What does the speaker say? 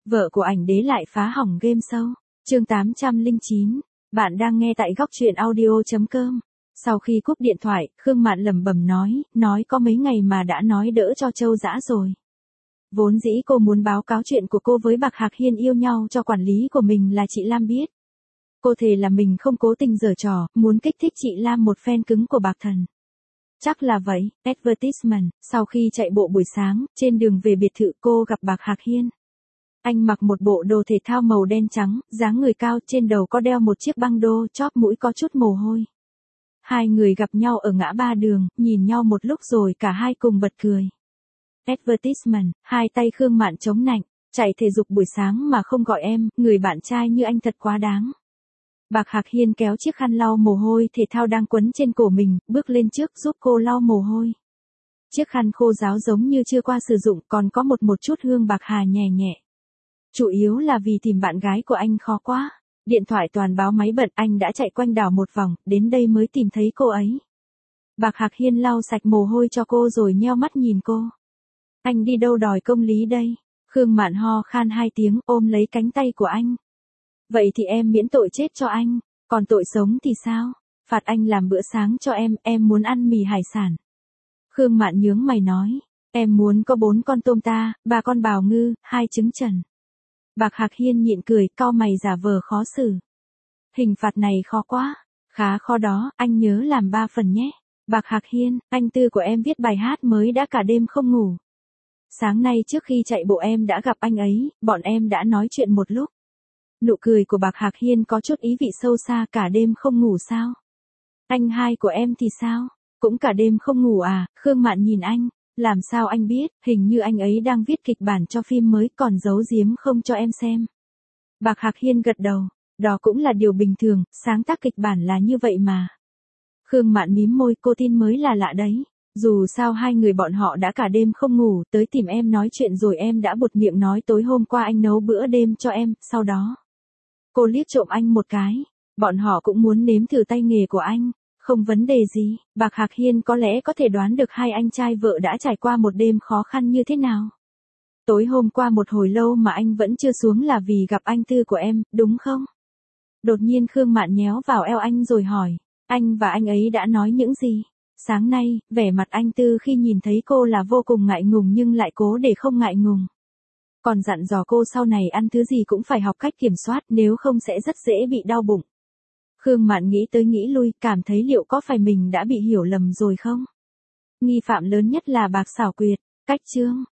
Vợ của ảnh đế lại phá hỏng game show. Chương 809. Bạn đang nghe tại góc truyện audio.com. Sau khi cúp điện thoại, Khương Mạn lẩm bẩm nói có mấy ngày mà đã nói đỡ cho Châu Dã rồi. Vốn dĩ cô muốn báo cáo chuyện của cô với Bạc Hạc Hiên yêu nhau cho quản lý của mình là chị Lam biết. Cô thề là mình không cố tình giở trò, muốn kích thích chị Lam một phen cứng của Bạc Thần. Chắc là vậy. Advertisement. Sau khi chạy bộ buổi sáng, trên đường về biệt thự cô gặp Bạc Hạc Hiên. Anh mặc một bộ đồ thể thao màu đen trắng, dáng người cao, trên đầu có đeo một chiếc băng đô, chóp mũi có chút mồ hôi. Hai người gặp nhau ở ngã ba đường, nhìn nhau một lúc rồi cả hai cùng bật cười. Advertisement. Hai tay Khương Mạn chống nạnh, chạy thể dục buổi sáng mà không gọi em, người bạn trai như anh thật quá đáng. Bạc Hạc Hiên kéo chiếc khăn lau mồ hôi thể thao đang quấn trên cổ mình, bước lên trước giúp cô lau mồ hôi. Chiếc khăn khô ráo giống như chưa qua sử dụng, còn có một chút hương bạc hà nhẹ nhẹ. Chủ yếu là vì tìm bạn gái của anh khó quá. Điện thoại toàn báo máy bật, anh đã chạy quanh đảo một vòng, đến đây mới tìm thấy cô ấy. Bạc Hạc Hiên lau sạch mồ hôi cho cô rồi nheo mắt nhìn cô. Anh đi đâu đòi công lý đây? Khương Mạn ho khan hai tiếng, ôm lấy cánh tay của anh. Vậy thì em miễn tội chết cho anh, còn tội sống thì sao? Phạt anh làm bữa sáng cho em muốn ăn mì hải sản. Khương Mạn nhướng mày nói, em muốn có 4 con tôm ta, 3 con bào ngư, 2 trứng trần. Bạc Hạc Hiên nhịn cười, cau mày giả vờ khó xử. Hình phạt này khó quá. Khá khó đó, anh nhớ làm 3 phần nhé. Bạc Hạc Hiên, anh Tư của em viết bài hát mới đã cả đêm không ngủ. Sáng nay trước khi chạy bộ em đã gặp anh ấy, bọn em đã nói chuyện một lúc. Nụ cười của Bạc Hạc Hiên có chút ý vị sâu xa, cả đêm không ngủ sao? Anh hai của em thì sao? Cũng cả đêm không ngủ à? Khương Mạn nhìn anh, làm sao anh biết, hình như anh ấy đang viết kịch bản cho phim mới còn giấu giếm không cho em xem. Bạc Hạc Hiên gật đầu, đó cũng là điều bình thường, sáng tác kịch bản là như vậy mà. Khương Mạn mím môi, cô tin mới là lạ đấy. Dù sao hai người bọn họ đã cả đêm không ngủ, tới tìm em nói chuyện rồi em đã buột miệng nói tối hôm qua anh nấu bữa đêm cho em, sau đó. Cô liếc trộm anh một cái, bọn họ cũng muốn nếm thử tay nghề của anh, không vấn đề gì. Bạc Hạc Hiên có lẽ có thể đoán được hai anh trai vợ đã trải qua một đêm khó khăn như thế nào. Tối hôm qua một hồi lâu mà anh vẫn chưa xuống là vì gặp anh Tư của em, đúng không? Đột nhiên Khương Mạn nhéo vào eo anh rồi hỏi, anh và anh ấy đã nói những gì? Sáng nay, vẻ mặt anh Tư khi nhìn thấy cô là vô cùng ngại ngùng nhưng lại cố để không ngại ngùng. Còn dặn dò cô sau này ăn thứ gì cũng phải học cách kiểm soát, nếu không sẽ rất dễ bị đau bụng. Khương Mạn nghĩ tới nghĩ lui, cảm thấy liệu có phải mình đã bị hiểu lầm rồi không? Nghi phạm lớn nhất là Bạc Xảo Quyệt. Cách chương